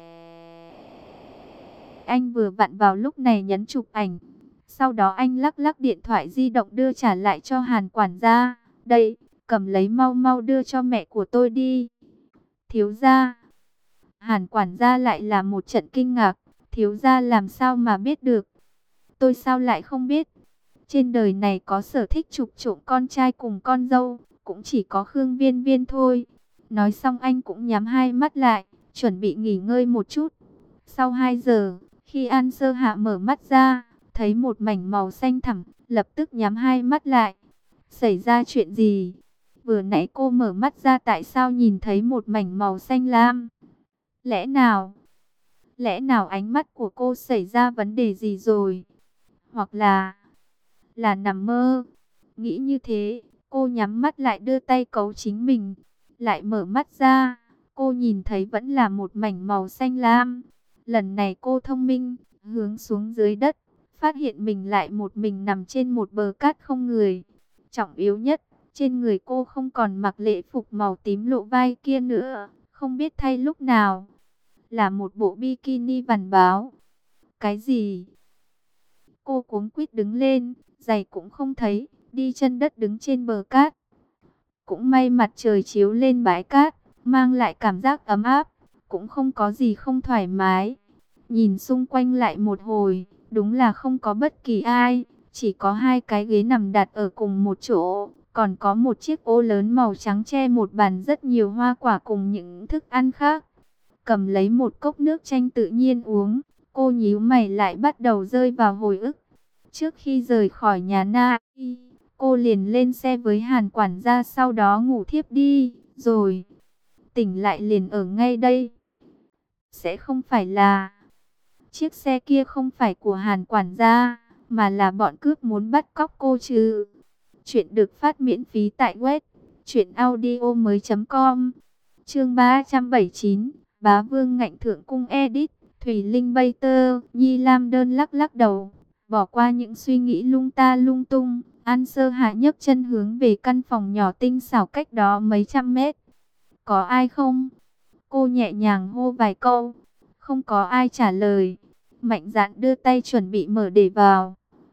anh vừa vặn vào lúc này nhấn chụp ảnh. Sau đó anh lắc lắc điện thoại di động đưa trả lại cho Hàn quản gia. Đây, cầm lấy mau mau đưa cho mẹ của tôi đi. Thiếu gia. Hàn quản gia lại là một trận kinh ngạc. Thiếu gia làm sao mà biết được? Tôi sao lại không biết? Trên đời này có sở thích chụp trộm con trai cùng con dâu, cũng chỉ có Khương Viên Viên thôi. Nói xong anh cũng nhắm hai mắt lại, chuẩn bị nghỉ ngơi một chút. Sau 2 giờ, khi An Sơ Hạ mở mắt ra, thấy một mảnh màu xanh thẳm, lập tức nhắm hai mắt lại. Xảy ra chuyện gì? Vừa nãy cô mở mắt ra tại sao nhìn thấy một mảnh màu xanh lam? Lẽ nào ánh mắt của cô xảy ra vấn đề gì rồi? Hoặc là nằm mơ? Nghĩ như thế, cô nhắm mắt lại đưa tay cấu chính mình. Lại mở mắt ra, cô nhìn thấy vẫn là một mảnh màu xanh lam. Lần này cô thông minh, hướng xuống dưới đất, phát hiện mình lại một mình nằm trên một bờ cát không người. Trọng yếu nhất, trên người cô không còn mặc lễ phục màu tím lộ vai kia nữa, không biết thay lúc nào. Là một bộ bikini vằn báo. Cái gì? Cô cuống quýt đứng lên, giày cũng không thấy, đi chân đất đứng trên bờ cát. Cũng may mặt trời chiếu lên bãi cát, mang lại cảm giác ấm áp, cũng không có gì không thoải mái. Nhìn xung quanh lại một hồi, đúng là không có bất kỳ ai, chỉ có 2 cái ghế nằm đặt ở cùng một chỗ, còn có một chiếc ô lớn màu trắng che một bàn rất nhiều hoa quả cùng những thức ăn khác. Cầm lấy một cốc nước chanh tự nhiên uống, cô nhíu mày lại bắt đầu rơi vào hồi ức. Trước khi rời khỏi nhà Na Y, cô liền lên xe với Hàn quản gia sau đó ngủ thiếp đi, rồi tỉnh lại liền ở ngay đây. Sẽ không phải là chiếc xe kia không phải của Hàn quản gia, mà là bọn cướp muốn bắt cóc cô chứ? Chuyện được phát miễn phí tại web truyệnaudiomoi.com. Chương 379, Bá Vương ngạnh thượng cung edit. Thùy Linh Bay Tơ, Nhi Lam đơn lắc lắc đầu, bỏ qua những suy nghĩ lung ta lung tung. An Sơ Hạ nhấc chân hướng về căn phòng nhỏ tinh xảo cách đó mấy trăm mét. Có ai không? Cô nhẹ nhàng hô vài câu. Không có ai trả lời. Mạnh dạn đưa tay chuẩn bị mở để vào.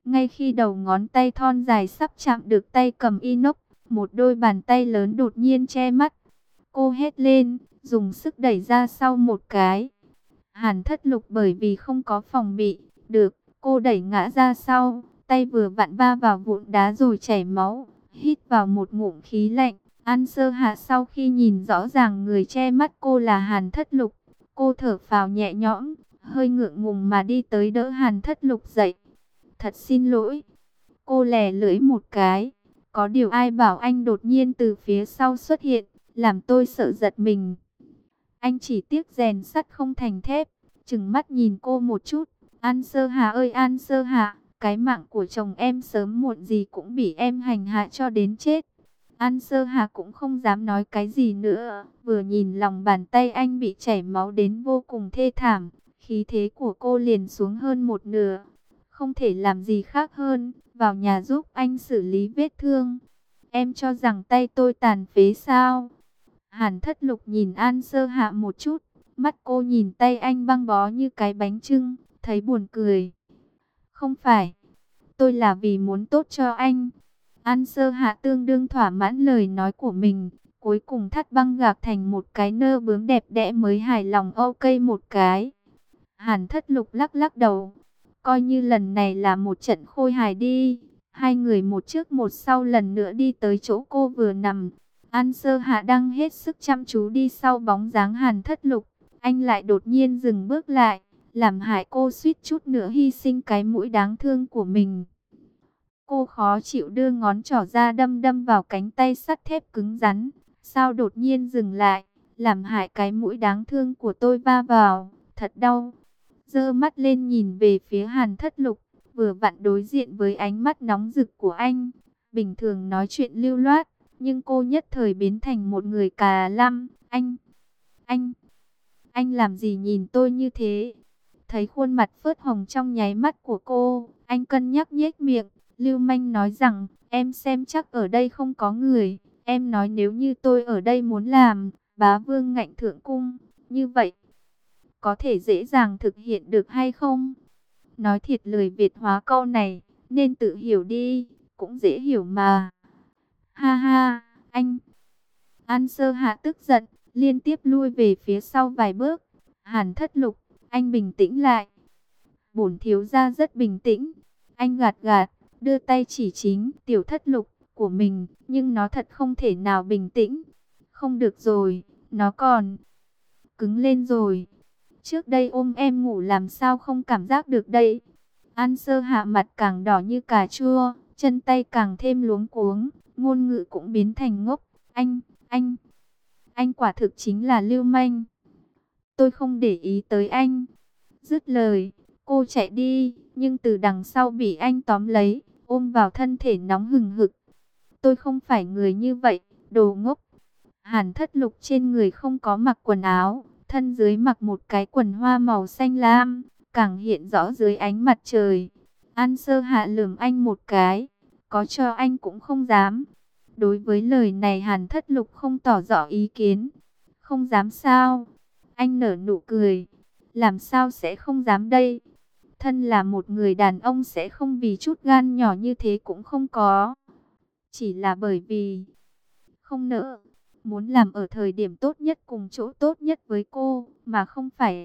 Ngay khi đầu ngón tay thon dài sắp chạm được tay cầm inox, một đôi bàn tay lớn đột nhiên che mắt. Cô hét lên, dùng sức đẩy ra sau một cái. Hàn Thất Lục bởi vì không có phòng bị, được, cô đẩy ngã ra sau, tay vừa vặn va vào vụn đá rồi chảy máu, hít vào một ngụm khí lạnh. An Sơ Hạ sau khi nhìn rõ ràng người che mắt cô là Hàn Thất Lục, cô thở phào nhẹ nhõm, hơi ngượng ngùng mà đi tới đỡ Hàn Thất Lục dậy. Thật xin lỗi. Cô lè lưỡi một cái. Có điều ai bảo anh đột nhiên từ phía sau xuất hiện, làm tôi sợ giật mình. Anh chỉ tiếc rèn sắt không thành thép. Trừng mắt nhìn cô một chút. An Sơ Hà ơi An Sơ Hà, cái mạng của chồng em sớm muộn gì cũng bị em hành hạ cho đến chết. An Sơ Hà cũng không dám nói cái gì nữa. Vừa nhìn lòng bàn tay anh bị chảy máu đến vô cùng thê thảm, khí thế của cô liền xuống hơn một nửa. Không thể làm gì khác hơn, vào nhà giúp anh xử lý vết thương. Em cho rằng tay tôi tàn phế sao? Hàn Thất Lục nhìn An Sơ Hạ một chút, mắt cô nhìn tay anh băng bó như cái bánh chưng, thấy buồn cười. Không phải, tôi là vì muốn tốt cho anh. An Sơ Hạ tương đương thỏa mãn lời nói của mình, cuối cùng thắt băng gạc thành một cái nơ bướm đẹp đẽ mới hài lòng ok một cái. Hàn Thất Lục lắc lắc đầu, coi như lần này là một trận khôi hài đi. Hai người một trước một sau lần nữa đi tới chỗ cô vừa nằm. An Sơ Hạ đang hết sức chăm chú đi sau bóng dáng Hàn Thất Lục. Anh lại đột nhiên dừng bước lại, làm hại cô suýt chút nữa hy sinh cái mũi đáng thương của mình. Cô khó chịu đưa ngón trỏ ra đâm đâm vào cánh tay sắt thép cứng rắn. Sao đột nhiên dừng lại, làm hại cái mũi đáng thương của tôi va vào, thật đau. Giơ mắt lên nhìn về phía Hàn Thất Lục, vừa vặn đối diện với ánh mắt nóng rực của anh. Bình thường nói chuyện lưu loát, nhưng cô nhất thời biến thành một người cà lăm. Anh làm gì nhìn tôi như thế? Thấy khuôn mặt phớt hồng trong nháy mắt của cô, anh cân nhắc nhếch miệng, lưu manh nói rằng, em xem chắc ở đây không có người. Em nói nếu như tôi ở đây muốn làm bá vương ngạnh thượng cung, như vậy có thể dễ dàng thực hiện được hay không? Nói thiệt lời Việt hóa câu này, nên tự hiểu đi, cũng dễ hiểu mà. Ha ha, anh. An Sơ Hạ tức giận, liên tiếp lui về phía sau vài bước. Hàn Thất Lục, anh bình tĩnh lại. Bổn thiếu gia rất bình tĩnh. Anh gạt gạt, đưa tay chỉ chính tiểu Thất Lục của mình, nhưng nó thật không thể nào bình tĩnh. Không được rồi, nó còn cứng lên rồi. Trước đây ôm em ngủ làm sao không cảm giác được đây. An Sơ Hạ mặt càng đỏ như cà chua, chân tay càng thêm luống cuống, ngôn ngữ cũng biến thành ngốc. Anh quả thực chính là lưu manh. Tôi không để ý tới anh. Dứt lời, cô chạy đi, nhưng từ đằng sau bị anh tóm lấy, ôm vào thân thể nóng hừng hực. Tôi không phải người như vậy, đồ ngốc. Hàn Thất Lục trên người không có mặc quần áo, thân dưới mặc một cái quần hoa màu xanh lam, càng hiện rõ dưới ánh mặt trời. An Sơ Hạ lườm anh một cái, có cho anh cũng không dám. Đối với lời này Hàn Thất Lục không tỏ rõ ý kiến. Không dám sao? Anh nở nụ cười. Làm sao sẽ không dám đây? Thân là một người đàn ông sẽ không vì chút gan nhỏ như thế cũng không có. Chỉ là bởi vì không nỡ, muốn làm ở thời điểm tốt nhất cùng chỗ tốt nhất với cô, mà không phải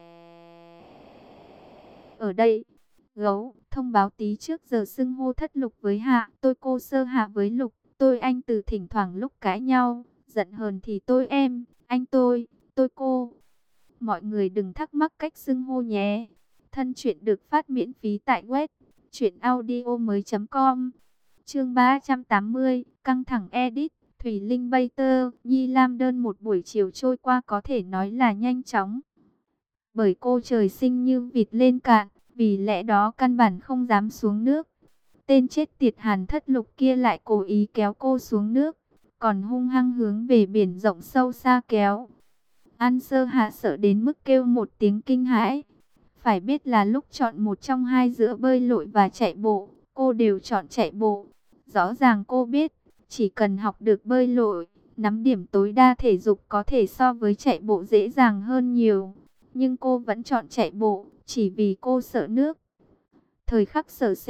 ở đây. Gấu, thông báo tí trước giờ xưng hô Thất Lục với Hạ, tôi cô Sơ Hạ với Lục, tôi anh từ thỉnh thoảng lúc cãi nhau, giận hờn thì tôi em, anh tôi cô. Mọi người đừng thắc mắc cách xưng hô nhé. Thân truyện được phát miễn phí tại web truyệnaudiomoi.com. Chương 380, căng thẳng edit. Thủy Linh bay tơ, Nhi Lam đơn một buổi chiều trôi qua có thể nói là nhanh chóng. Bởi cô trời sinh như vịt lên cạn, vì lẽ đó căn bản không dám xuống nước. Tên chết tiệt Hàn Thất Lục kia lại cố ý kéo cô xuống nước, còn hung hăng hướng về biển rộng sâu xa kéo. An Sơ Hạ sợ đến mức kêu một tiếng kinh hãi. Phải biết là lúc chọn một trong hai giữa bơi lội và chạy bộ, cô đều chọn chạy bộ. Rõ ràng cô biết, chỉ cần học được bơi lội, nắm điểm tối đa thể dục có thể so với chạy bộ dễ dàng hơn nhiều. Nhưng cô vẫn chọn chạy bộ, chỉ vì cô sợ nước. Thời khắc sợ sệt,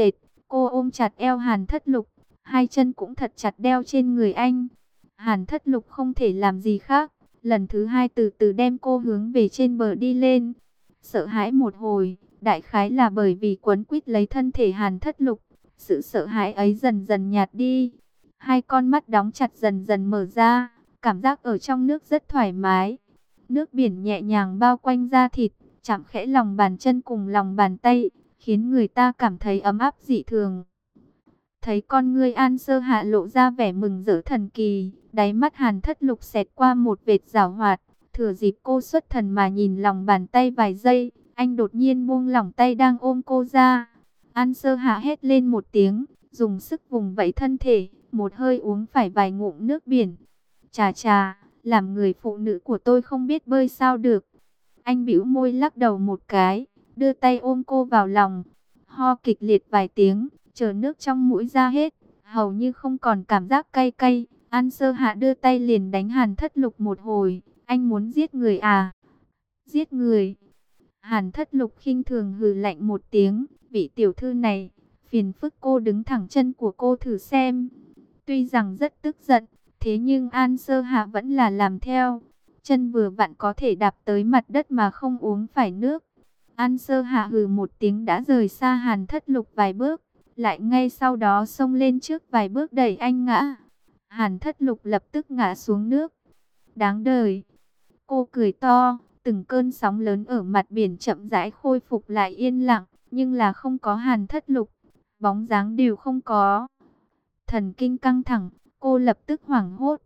Cô ôm chặt eo Hàn Thất Lục, hai chân cũng thật chặt đeo trên người anh. Hàn Thất Lục không thể làm gì khác, lần thứ hai từ từ đem cô hướng về trên bờ đi lên. Sợ hãi một hồi, đại khái là bởi vì quấn quýt lấy thân thể Hàn Thất Lục, sự sợ hãi ấy dần dần nhạt đi. Hai con mắt đóng chặt dần dần mở ra, cảm giác ở trong nước rất thoải mái. Nước biển nhẹ nhàng bao quanh da thịt, chạm khẽ lòng bàn chân cùng lòng bàn tay, khiến người ta cảm thấy ấm áp dị thường. Thấy con ngươi An Sơ Hạ lộ ra vẻ mừng rỡ thần kỳ, đáy mắt Hàn Thất Lục xẹt qua một vệt giảo hoạt, thừa dịp cô xuất thần mà nhìn lòng bàn tay vài giây, anh đột nhiên buông lỏng tay đang ôm cô ra. An Sơ Hạ hét lên một tiếng, dùng sức vùng vẫy thân thể, một hơi uống phải vài ngụm nước biển. Chà chà, làm người phụ nữ của tôi không biết bơi sao được. Anh bĩu môi lắc đầu một cái, đưa tay ôm cô vào lòng, ho kịch liệt vài tiếng, chờ nước trong mũi ra hết, hầu như không còn cảm giác cay cay. An Sơ Hạ đưa tay liền đánh Hàn Thất Lục một hồi. Anh muốn giết người à? Giết người? Hàn Thất Lục khinh thường hừ lạnh một tiếng. Vị tiểu thư này, phiền phức cô đứng thẳng chân của cô thử xem. Tuy rằng rất tức giận, thế nhưng An Sơ Hạ vẫn là làm theo. Chân vừa vặn có thể đạp tới mặt đất mà không uống phải nước. An Sơ Hạ hừ một tiếng đã rời xa Hàn Thất Lục vài bước, lại ngay sau đó xông lên trước vài bước đẩy anh ngã. Hàn Thất Lục lập tức ngã xuống nước. Đáng đời. Cô cười to, từng cơn sóng lớn ở mặt biển chậm rãi khôi phục lại yên lặng, nhưng là không có Hàn Thất Lục, bóng dáng đều không có. Thần kinh căng thẳng, cô lập tức hoảng hốt.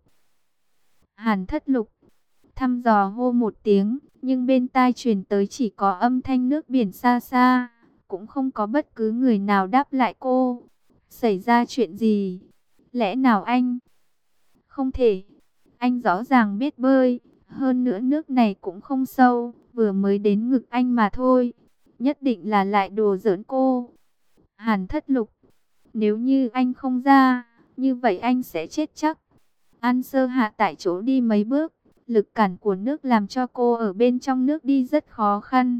Hàn Thất Lục thăm dò hô một tiếng, nhưng bên tai truyền tới chỉ có âm thanh nước biển xa xa, cũng không có bất cứ người nào đáp lại cô. Xảy ra chuyện gì? Lẽ nào anh? Không thể, anh rõ ràng biết bơi, hơn nữa nước này cũng không sâu, vừa mới đến ngực anh mà thôi. Nhất định là lại đùa giỡn cô. Hàn Thất Lục, nếu như anh không ra, như vậy anh sẽ chết chắc. An Sơ Hạ tại chỗ đi mấy bước, lực cản của nước làm cho cô ở bên trong nước đi rất khó khăn.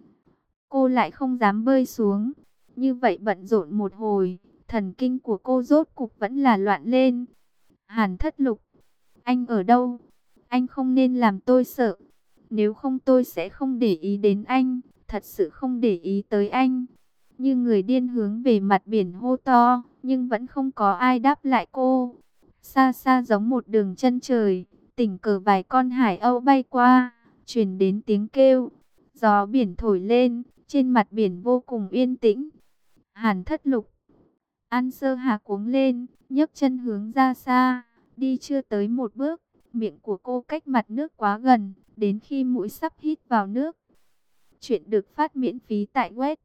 Cô lại không dám bơi xuống. Như vậy bận rộn một hồi, thần kinh của cô rốt cục vẫn là loạn lên. Hàn Thất Lục, anh ở đâu? Anh không nên làm tôi sợ. Nếu không tôi sẽ không để ý đến anh, thật sự không để ý tới anh. Như người điên hướng về mặt biển hô to, nhưng vẫn không có ai đáp lại cô. Xa xa giống một đường chân trời, tình cờ vài con hải âu bay qua, truyền đến tiếng kêu. Gió biển thổi lên, trên mặt biển vô cùng yên tĩnh. Hàn Thất Lục, An Sơ Hà cuống lên, nhấc chân hướng ra xa, đi chưa tới một bước, miệng của cô cách mặt nước quá gần, đến khi mũi sắp hít vào nước. Chuyện được phát miễn phí tại web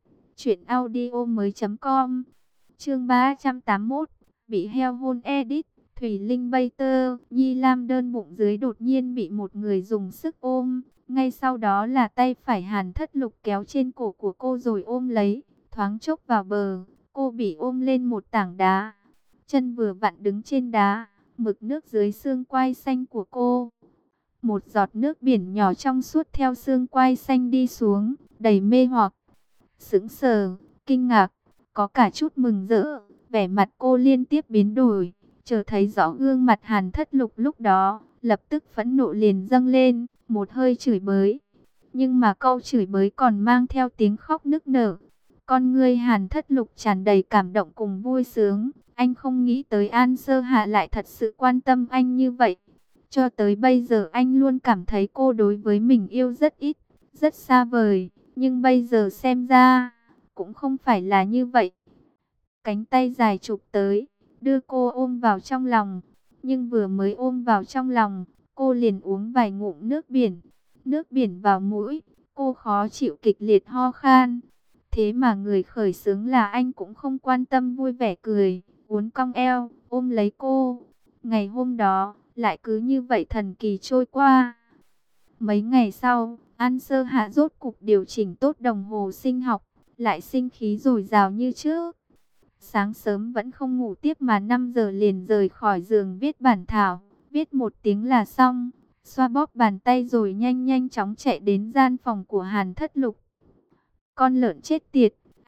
truyệnaudiomoi.com. Chương 381, bị heo hôn edit. Thủy Linh bay tơ, Nhi Lam đơn bụng dưới đột nhiên bị một người dùng sức ôm. Ngay sau đó là tay phải Hàn Thất Lục kéo trên cổ của cô rồi ôm lấy. Thoáng chốc vào bờ, cô bị ôm lên một tảng đá. Chân vừa vặn đứng trên đá, mực nước dưới xương quai xanh của cô. Một giọt nước biển nhỏ trong suốt theo xương quai xanh đi xuống, đầy mê hoặc. Sững sờ, kinh ngạc, có cả chút mừng rỡ, vẻ mặt cô liên tiếp biến đổi. Chờ thấy rõ gương mặt Hàn Thất Lục lúc đó, lập tức phẫn nộ liền dâng lên, một hơi chửi bới. Nhưng mà câu chửi bới còn mang theo tiếng khóc nức nở. Con ngươi Hàn Thất Lục tràn đầy cảm động cùng vui sướng. Anh không nghĩ tới An Sơ Hạ lại thật sự quan tâm anh như vậy. Cho tới bây giờ anh luôn cảm thấy cô đối với mình yêu rất ít, rất xa vời. Nhưng bây giờ xem ra, cũng không phải là như vậy. Cánh tay dài chụp tới, đưa cô ôm vào trong lòng. Nhưng vừa mới ôm vào trong lòng, cô liền uống vài ngụm nước biển. Nước biển vào mũi, cô khó chịu kịch liệt ho khan. Thế mà người khởi xướng là anh cũng không quan tâm, vui vẻ cười, uốn cong eo, ôm lấy cô. Ngày hôm đó, lại cứ như vậy thần kỳ trôi qua. Mấy ngày sau, An Sơ Hạ rốt cục điều chỉnh tốt đồng hồ sinh học, lại sinh khí dồi dào như trước. Sáng sớm vẫn không ngủ tiếp mà 5 giờ liền rời khỏi giường viết bản thảo, viết một tiếng là xong, xoa bóp bàn tay rồi nhanh nhanh chóng chạy đến gian phòng của Hàn Thất Lục. Con lợn chết tiệt,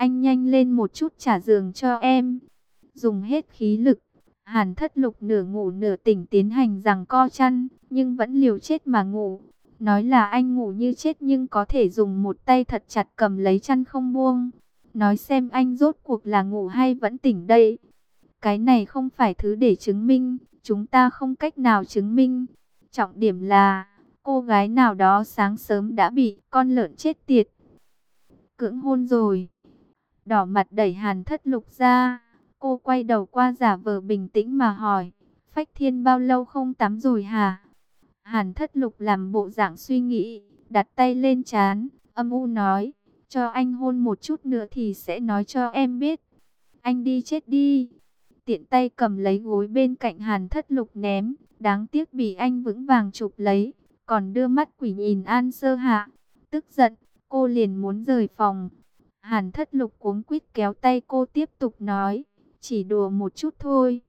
Anh nhanh lên một chút trả giường cho em. Dùng hết khí lực, Hàn Thất Lục nửa ngủ nửa tỉnh tiến hành giằng co chăn, nhưng vẫn liều chết mà ngủ. Nói là anh ngủ như chết nhưng có thể dùng một tay thật chặt cầm lấy chăn không buông. Nói xem anh rốt cuộc là ngủ hay vẫn tỉnh đây. Cái này không phải thứ để chứng minh, chúng ta không cách nào chứng minh. Trọng điểm là, cô gái nào đó sáng sớm đã bị con lợn chết tiệt cưỡng hôn rồi. Đỏ mặt đẩy Hàn Thất Lục ra, cô quay đầu qua giả vờ bình tĩnh mà hỏi, Phách Thiên bao lâu không tắm rồi hả? Hàn Thất Lục làm bộ dạng suy nghĩ, đặt tay lên trán, âm u nói, cho anh hôn một chút nữa thì sẽ nói cho em biết. Anh đi chết đi. Tiện tay cầm lấy gối bên cạnh Hàn Thất Lục ném, đáng tiếc bị anh vững vàng chụp lấy, còn đưa mắt quỷ nhìn An Sơ Hạ. Tức giận, cô liền muốn rời phòng. Hàn Thất Lục cuống quýt kéo tay cô tiếp tục nói, chỉ đùa một chút thôi.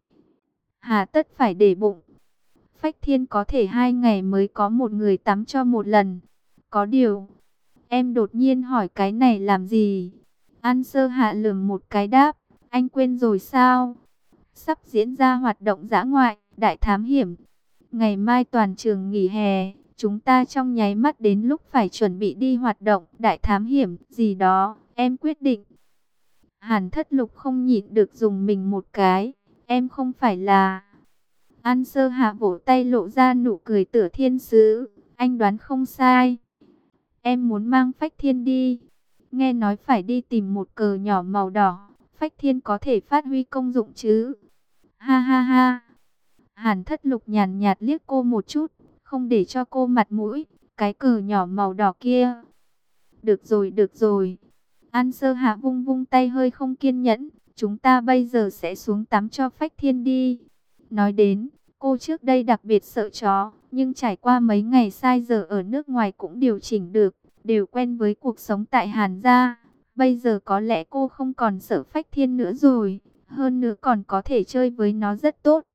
Hà tất phải để bụng. Phách Thiên có thể 2 ngày mới có một người tắm cho một lần. Có điều, em đột nhiên hỏi cái này làm gì? An Sơ Hạ lườm một cái đáp, anh quên rồi sao? Sắp diễn ra hoạt động dã ngoại, đại thám hiểm. Ngày mai toàn trường nghỉ hè, chúng ta trong nháy mắt đến lúc phải chuẩn bị đi hoạt động, đại thám hiểm, gì đó, em quyết định. Hàn Thất Lục không nhịn được dùng mình một cái, em không phải là... An Sơ Hạ vỗ tay lộ ra nụ cười tựa thiên sứ, anh đoán không sai. Em muốn mang Phách Thiên đi. Nghe nói phải đi tìm một cờ nhỏ màu đỏ, Phách Thiên có thể phát huy công dụng chứ. Ha ha ha. Hàn Thất Lục nhàn nhạt liếc cô một chút, không để cho cô mặt mũi, cái cờ nhỏ màu đỏ kia. Được rồi, được rồi. An Sơ Hạ vung vung tay hơi không kiên nhẫn, chúng ta bây giờ sẽ xuống tắm cho Phách Thiên đi. Nói đến, cô trước đây đặc biệt sợ chó, nhưng trải qua mấy ngày sai giờ ở nước ngoài cũng điều chỉnh được, đều quen với cuộc sống tại Hàn gia. Bây giờ có lẽ cô không còn sợ Phách Thiên nữa rồi, hơn nữa còn có thể chơi với nó rất tốt.